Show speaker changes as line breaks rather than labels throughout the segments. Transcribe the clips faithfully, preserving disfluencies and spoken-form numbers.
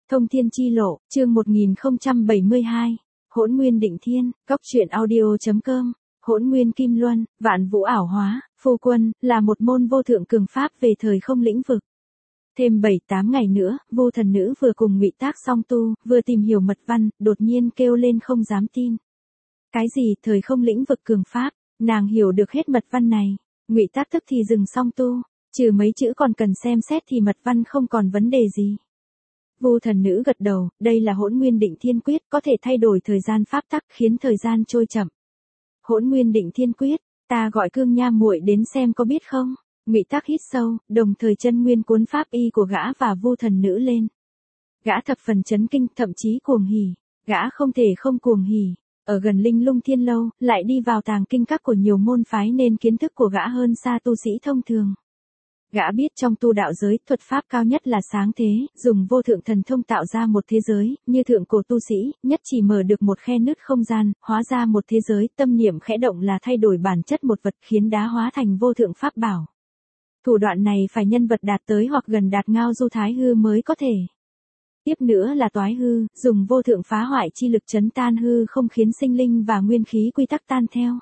Thông thiên chi lộ, chương một nghìn không trăm bảy mươi hai. Hỗn nguyên định thiên, cóc truyện audio.com. Hỗn nguyên kim luân, vạn vũ ảo hóa, phu quân, là một môn vô thượng cường pháp về thời không lĩnh vực. Thêm bảy tám ngày nữa, Vu thần nữ vừa cùng ngụy tác song tu, vừa tìm hiểu mật văn, đột nhiên kêu lên không dám tin. Cái gì thời không lĩnh vực cường pháp, nàng hiểu được hết mật văn này. Ngụy tác tức thì dừng song tu, trừ mấy chữ còn cần xem xét thì mật văn không còn vấn đề gì. Vu thần nữ gật đầu, đây là hỗn nguyên định thiên quyết, có thể thay đổi thời gian pháp tắc, khiến thời gian trôi chậm. Hỗn nguyên định thiên quyết, ta gọi Cương Nha muội đến xem có biết không? Ngụy tác hít sâu, đồng thời chân nguyên cuốn pháp y của gã và Vu thần nữ lên. Gã thập phần chấn kinh, thậm chí cuồng hỉ. Gã không thể không cuồng hỉ. Ở gần Linh Lung Thiên Lâu, lại đi vào tàng kinh các của nhiều môn phái nên kiến thức của gã hơn xa tu sĩ thông thường. Gã biết trong tu đạo giới, thuật pháp cao nhất là sáng thế, dùng vô thượng thần thông tạo ra một thế giới, như thượng cổ tu sĩ, nhất chỉ mở được một khe nứt không gian, hóa ra một thế giới, tâm niệm khẽ động là thay đổi bản chất một vật, khiến đá hóa thành vô thượng pháp bảo. Thủ đoạn này phải nhân vật đạt tới hoặc gần đạt ngao du thái hư mới có thể. Tiếp nữa là toái hư, dùng vô thượng phá hoại chi lực chấn tan hư không khiến sinh linh và nguyên khí quy tắc tan theo.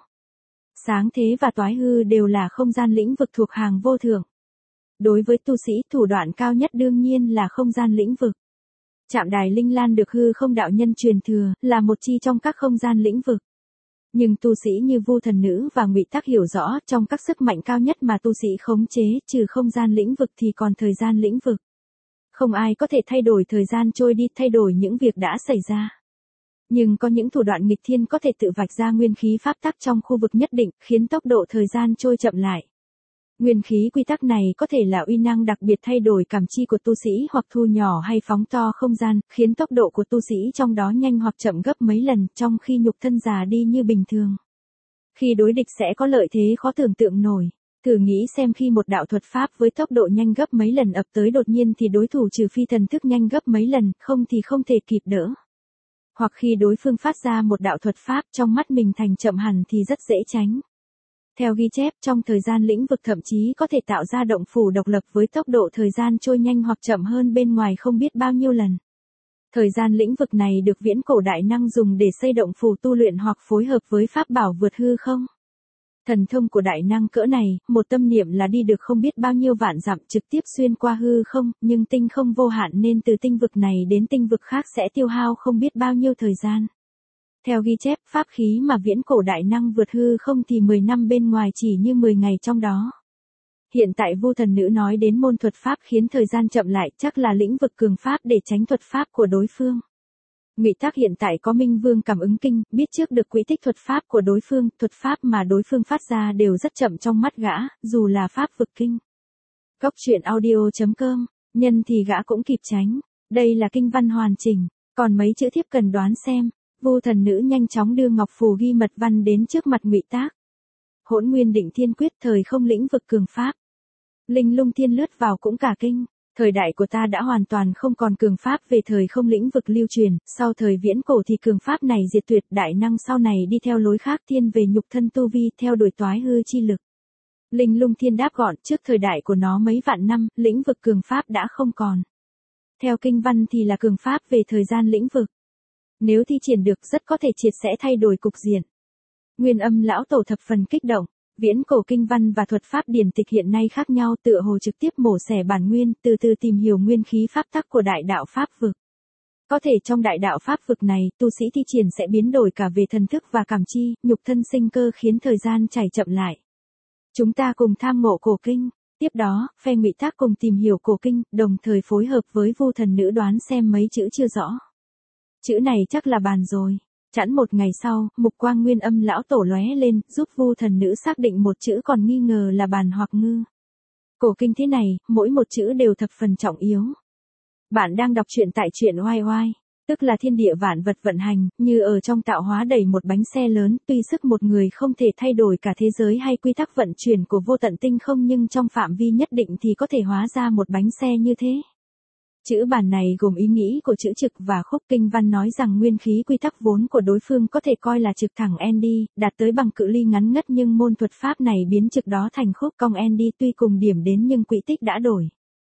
Sáng thế và toái hư đều là không gian lĩnh vực thuộc hàng vô thượng. Đối với tu sĩ, thủ đoạn cao nhất đương nhiên là không gian lĩnh vực. Trạm đài Linh Lan được hư không đạo nhân truyền thừa, là một chi trong các không gian lĩnh vực. Nhưng tu sĩ như Vu thần nữ và Ngụy Tác hiểu rõ, trong các sức mạnh cao nhất mà tu sĩ khống chế, trừ không gian lĩnh vực thì còn thời gian lĩnh vực. Không ai có thể thay đổi thời gian trôi đi, thay đổi những việc đã xảy ra. Nhưng có những thủ đoạn nghịch thiên có thể tự vạch ra nguyên khí pháp tắc trong khu vực nhất định, khiến tốc độ thời gian trôi chậm lại. Nguyên khí quy tắc này có thể là uy năng đặc biệt thay đổi cảm chi của tu sĩ hoặc thu nhỏ hay phóng to không gian, khiến tốc độ của tu sĩ trong đó nhanh hoặc chậm gấp mấy lần, trong khi nhục thân già đi như bình thường. Khi đối địch sẽ có lợi thế khó tưởng tượng nổi. Thử nghĩ xem khi một đạo thuật pháp với tốc độ nhanh gấp mấy lần ập tới đột nhiên thì đối thủ trừ phi thần thức nhanh gấp mấy lần, không thì không thể kịp đỡ. Hoặc khi đối phương phát ra một đạo thuật pháp trong mắt mình thành chậm hẳn thì rất dễ tránh. Theo ghi chép, trong thời gian lĩnh vực thậm chí có thể tạo ra động phủ độc lập với tốc độ thời gian trôi nhanh hoặc chậm hơn bên ngoài không biết bao nhiêu lần. Thời gian lĩnh vực này được viễn cổ đại năng dùng để xây động phủ tu luyện hoặc phối hợp với pháp bảo vượt hư không. Thần thông của đại năng cỡ này, một tâm niệm là đi được không biết bao nhiêu vạn dặm trực tiếp xuyên qua hư không, nhưng tinh không vô hạn nên từ tinh vực này đến tinh vực khác sẽ tiêu hao không biết bao nhiêu thời gian. Theo ghi chép, pháp khí mà viễn cổ đại năng vượt hư không thì mười năm bên ngoài chỉ như mười ngày trong đó. Hiện tại Vu thần nữ nói đến môn thuật pháp khiến thời gian chậm lại, chắc là lĩnh vực cường pháp để tránh thuật pháp của đối phương. Ngụy Tác hiện tại có Minh Vương cảm ứng kinh, biết trước được quỹ tích thuật pháp của đối phương, thuật pháp mà đối phương phát ra đều rất chậm trong mắt gã, dù là pháp vực kinh. Cóc truyện audio.com, nhân thì gã cũng kịp tránh. Đây là kinh văn hoàn chỉnh, còn mấy chữ thiếp cần đoán xem. Vu thần nữ nhanh chóng đưa ngọc phù ghi mật văn đến trước mặt Ngụy Tác. Hỗn nguyên định thiên quyết, thời không lĩnh vực cường pháp. Linh Lung Thiên lướt vào cũng cả kinh. Thời đại của ta đã hoàn toàn không còn cường pháp về thời không lĩnh vực lưu truyền, sau thời viễn cổ thì cường pháp này diệt tuyệt, đại năng sau này đi theo lối khác thiên về nhục thân tu vi, theo đuổi toái hư chi lực. Linh Lung Thiên đáp gọn, trước thời đại của nó mấy vạn năm, lĩnh vực cường pháp đã không còn. Theo kinh văn thì là cường pháp về thời gian lĩnh vực. Nếu thi triển được rất có thể triệt sẽ thay đổi cục diện. Nguyên Âm lão tổ thập phần kích động. Viễn cổ kinh văn và thuật pháp điển tịch hiện nay khác nhau, tựa hồ trực tiếp mổ xẻ bản nguyên, từ từ tìm hiểu nguyên khí pháp tắc của đại đạo pháp vực. Có thể trong đại đạo pháp vực này, tu sĩ thi triển sẽ biến đổi cả về thần thức và cảm chi, nhục thân sinh cơ khiến thời gian chảy chậm lại. Chúng ta cùng tham ngộ cổ kinh. Tiếp đó, phe Ngụy Tác cùng tìm hiểu cổ kinh, đồng thời phối hợp với Vu thần nữ đoán xem mấy chữ chưa rõ. Chữ này chắc là bàn rồi. Chẵn một ngày sau, mục quang Nguyên Âm lão tổ lóe lên, giúp Vu thần nữ xác định một chữ còn nghi ngờ là bàn hoặc ngư. Cổ kinh thế này, mỗi một chữ đều thập phần trọng yếu. Bạn đang đọc truyện tại truyện oai oai, tức là thiên địa vạn vật vận hành, như ở trong tạo hóa đẩy một bánh xe lớn, tuy sức một người không thể thay đổi cả thế giới hay quy tắc vận chuyển của vô tận tinh không, nhưng trong phạm vi nhất định thì có thể hóa ra một bánh xe như thế. Chữ bản này gồm ý nghĩ của chữ trực và khúc. Kinh văn nói rằng nguyên khí quy tắc vốn của đối phương có thể coi là trực thẳng N D, đạt tới bằng cự ly ngắn ngất, nhưng môn thuật pháp này biến trực đó thành khúc cong N D, tuy cùng điểm đến nhưng quỹ tích đã đổi.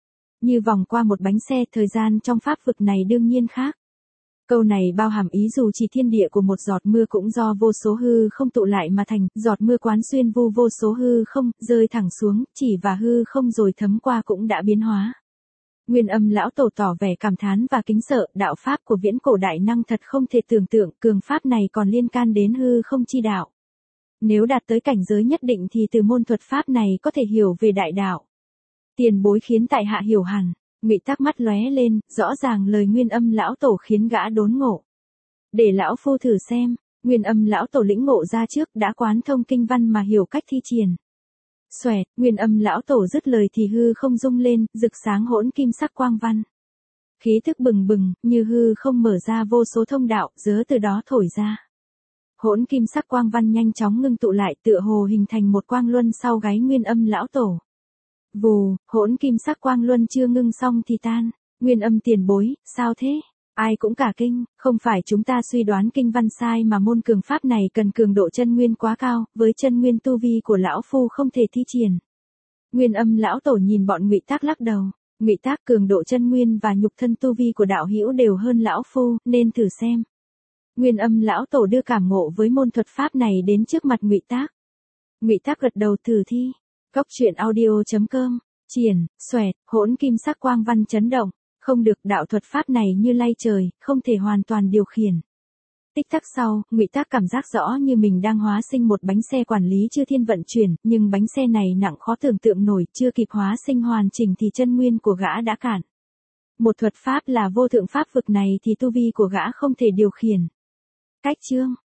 như vòng qua một bánh xe, thời gian trong pháp vực này đương nhiên khác. Câu này bao hàm ý dù chỉ thiên địa của một giọt mưa cũng do vô số hư không tụ lại mà thành, giọt mưa quán xuyên vu vô số hư không, rơi thẳng xuống, chỉ và hư không rồi thấm qua cũng đã biến hóa. Nguyên Âm lão tổ tỏ vẻ cảm thán và kính sợ, đạo pháp của viễn cổ đại năng thật không thể tưởng tượng, cường pháp này còn liên can đến hư không chi đạo. Nếu đạt tới cảnh giới nhất định thì từ môn thuật pháp này có thể hiểu về đại đạo. Tiền bối khiến tại hạ hiểu hẳn. Ngụy Tắc mắt lóe lên, rõ ràng lời Nguyên Âm lão tổ khiến gã đốn ngộ. Để lão phu thử xem, Nguyên Âm lão tổ lĩnh ngộ ra trước đã quán thông kinh văn mà hiểu cách thi triển. Xoẹt, Nguyên Âm lão tổ dứt lời thì hư không rung lên, rực sáng hỗn kim sắc quang văn. Khí thức bừng bừng, như hư không mở ra vô số thông đạo, giớ từ đó thổi ra. Hỗn kim sắc quang văn nhanh chóng ngưng tụ lại, tựa hồ hình thành một quang luân sau gáy Nguyên Âm lão tổ. Vù, hỗn kim sắc quang luân chưa ngưng xong thì tan. Nguyên Âm tiền bối, sao thế? Ai cũng cả kinh, không phải chúng ta suy đoán kinh văn sai mà môn cường pháp này cần cường độ chân nguyên quá cao, với chân nguyên tu vi của lão phu không thể thi triển. Nguyên Âm lão tổ nhìn bọn Ngụy Tắc lắc đầu. Ngụy Tắc, cường độ chân nguyên và nhục thân tu vi của đạo hữu đều hơn lão phu, nên thử xem. Nguyên Âm lão tổ đưa cảm ngộ với môn thuật pháp này đến trước mặt Ngụy Tắc. Ngụy Tắc gật đầu thử thi. Góc truyện audio chấm com, triển, xoẹt, hỗn kim sắc quang văn chấn động, không được, đạo thuật pháp này như lay trời, không thể hoàn toàn điều khiển. Tích tắc sau, Ngụy Tắc cảm giác rõ như mình đang hóa sinh một bánh xe quản lý chư thiên vận chuyển, nhưng bánh xe này nặng khó tưởng tượng nổi, chưa kịp hóa sinh hoàn chỉnh thì chân nguyên của gã đã cạn. Một thuật pháp là vô thượng pháp vực này thì tu vi của gã không thể điều khiển. Cách chương